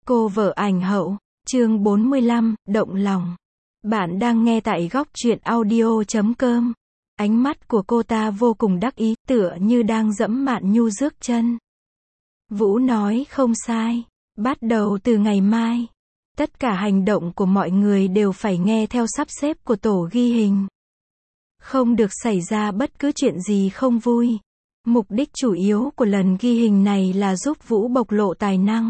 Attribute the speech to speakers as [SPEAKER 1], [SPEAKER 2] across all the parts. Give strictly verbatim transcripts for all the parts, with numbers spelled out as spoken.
[SPEAKER 1] Cô vợ ảnh hậu, chương bốn mươi lăm, động lòng. Bạn đang nghe tại góc truyện audio chấm com. Ánh mắt của cô ta vô cùng đắc ý, tựa như đang dẫm Mạn Nhu rước chân. Vũ nói không sai. Bắt đầu từ ngày mai, tất cả hành động của mọi người đều phải nghe theo sắp xếp của tổ ghi hình. Không được xảy ra bất cứ chuyện gì không vui. Mục đích chủ yếu của lần ghi hình này là giúp Vũ bộc lộ tài năng.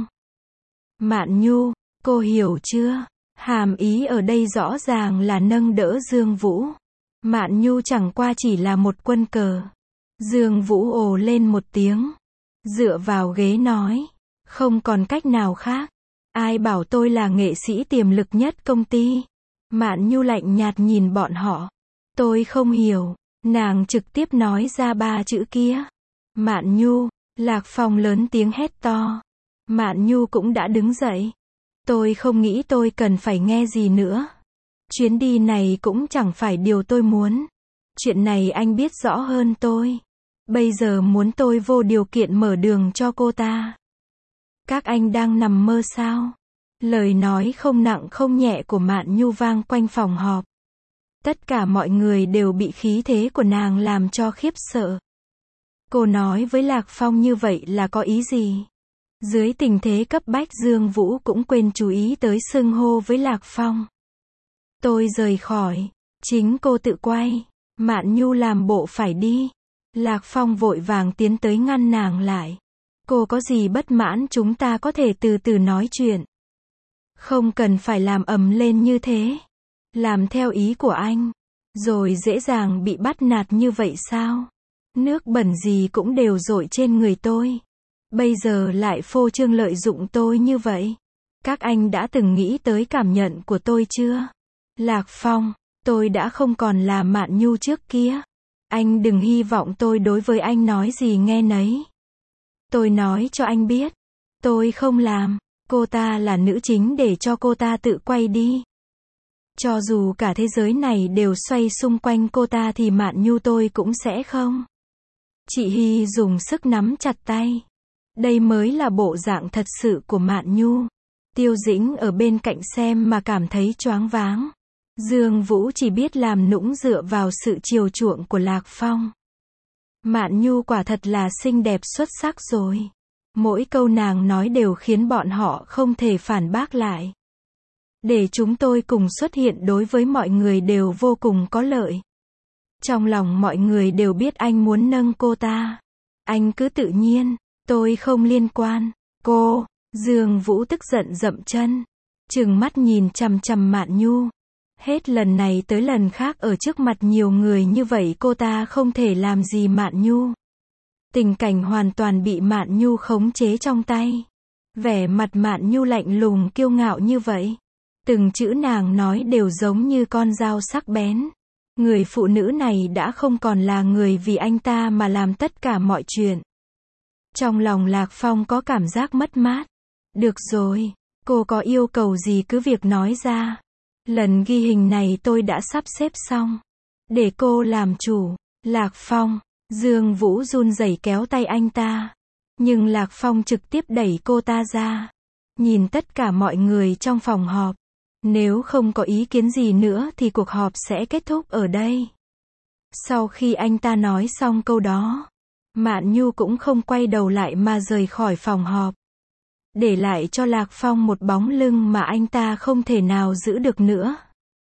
[SPEAKER 1] Mạn Nhu, cô hiểu chưa? Hàm ý ở đây rõ ràng là nâng đỡ Dương Vũ. Mạn Nhu chẳng qua chỉ là một quân cờ. Dương Vũ ồ lên một tiếng, dựa vào ghế nói, không còn cách nào khác. Ai bảo tôi là nghệ sĩ tiềm lực nhất công ty? Mạn Nhu lạnh nhạt nhìn bọn họ. Tôi không hiểu. Nàng trực tiếp nói ra ba chữ kia. Mạn Nhu. Lạc Phong lớn tiếng hét to. Mạn Nhu cũng đã đứng dậy. Tôi không nghĩ tôi cần phải nghe gì nữa. Chuyến đi này cũng chẳng phải điều tôi muốn. Chuyện này anh biết rõ hơn tôi. Bây giờ muốn tôi vô điều kiện mở đường cho cô ta. Các anh đang nằm mơ sao? Lời nói không nặng không nhẹ của Mạn Nhu vang quanh phòng họp. Tất cả mọi người đều bị khí thế của nàng làm cho khiếp sợ. Cô nói với Lạc Phong như vậy là có ý gì? Dưới tình thế cấp bách, Dương Vũ cũng quên chú ý tới xưng hô với Lạc Phong. Tôi rời khỏi. Chính cô tự quay. Mạn Nhu làm bộ phải đi. Lạc Phong vội vàng tiến tới ngăn nàng lại. Cô có gì bất mãn chúng ta có thể từ từ nói chuyện. Không cần phải làm ầm lên như thế. Làm theo ý của anh. Rồi dễ dàng bị bắt nạt như vậy sao? Nước bẩn gì cũng đều dội trên người tôi. Bây giờ lại phô trương lợi dụng tôi như vậy. Các anh đã từng nghĩ tới cảm nhận của tôi chưa? Lạc Phong, tôi đã không còn là Mạn Nhu trước kia. Anh đừng hy vọng tôi đối với anh nói gì nghe nấy. Tôi nói cho anh biết. Tôi không làm. Cô ta là nữ chính, để cho cô ta tự quay đi. Cho dù cả thế giới này đều xoay xung quanh cô ta thì Mạn Nhu tôi cũng sẽ không. Chị Hy dùng sức nắm chặt tay. Đây mới là bộ dạng thật sự của Mạn Nhu. Tiêu Dĩnh ở bên cạnh xem mà cảm thấy choáng váng. Dương Vũ chỉ biết làm nũng dựa vào sự chiều chuộng của Lạc Phong. Mạn Nhu quả thật là xinh đẹp xuất sắc rồi. Mỗi câu nàng nói đều khiến bọn họ không thể phản bác lại. Để chúng tôi cùng xuất hiện đối với mọi người đều vô cùng có lợi. Trong lòng mọi người đều biết anh muốn nâng cô ta. Anh cứ tự nhiên. Tôi không liên quan. Cô. Dương Vũ tức giận dậm chân. Trừng mắt nhìn chằm chằm Mạn Nhu. Hết lần này tới lần khác ở trước mặt nhiều người như vậy cô ta không thể làm gì Mạn Nhu. Tình cảnh hoàn toàn bị Mạn Nhu khống chế trong tay. Vẻ mặt Mạn Nhu lạnh lùng kiêu ngạo như vậy. Từng chữ nàng nói đều giống như con dao sắc bén. Người phụ nữ này đã không còn là người vì anh ta mà làm tất cả mọi chuyện. Trong lòng Lạc Phong có cảm giác mất mát. Được rồi, cô có yêu cầu gì cứ việc nói ra. Lần ghi hình này tôi đã sắp xếp xong. Để cô làm chủ. Lạc Phong. Dương Vũ run rẩy kéo tay anh ta. Nhưng Lạc Phong trực tiếp đẩy cô ta ra. Nhìn tất cả mọi người trong phòng họp. Nếu không có ý kiến gì nữa thì cuộc họp sẽ kết thúc ở đây. Sau khi anh ta nói xong câu đó, Mạn Nhu cũng không quay đầu lại mà rời khỏi phòng họp. Để lại cho Lạc Phong một bóng lưng mà anh ta không thể nào giữ được nữa.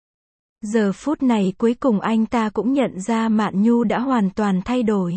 [SPEAKER 1] Giờ phút này cuối cùng anh ta cũng nhận ra Mạn Nhu đã hoàn toàn thay đổi.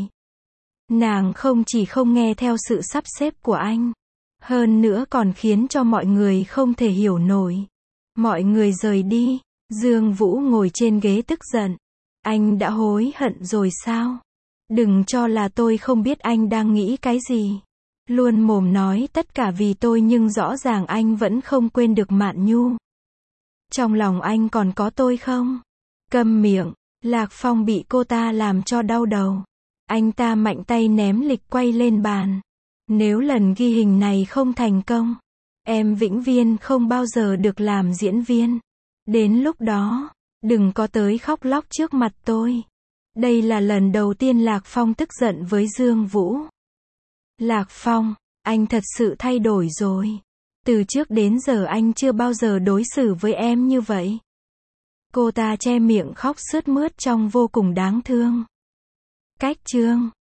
[SPEAKER 1] Nàng không chỉ không nghe theo sự sắp xếp của anh, hơn nữa còn khiến cho mọi người không thể hiểu nổi. Mọi người rời đi. Dương Vũ ngồi trên ghế tức giận. Anh đã hối hận rồi sao? Đừng cho là tôi không biết anh đang nghĩ cái gì. Luôn mồm nói tất cả vì tôi nhưng rõ ràng anh vẫn không quên được Mạn Nhu. Trong lòng anh còn có tôi không? Câm miệng. Lạc Phong bị cô ta làm cho đau đầu. Anh ta mạnh tay ném lịch quay lên bàn. Nếu lần ghi hình này không thành công, em vĩnh viễn không bao giờ được làm diễn viên. Đến lúc đó, đừng có tới khóc lóc trước mặt tôi. Đây là lần đầu tiên Lạc Phong tức giận với Dương Vũ. Lạc Phong, anh thật sự thay đổi rồi. Từ trước đến giờ anh chưa bao giờ đối xử với em như vậy. Cô ta che miệng khóc sướt mướt trông vô cùng đáng thương. Cách chương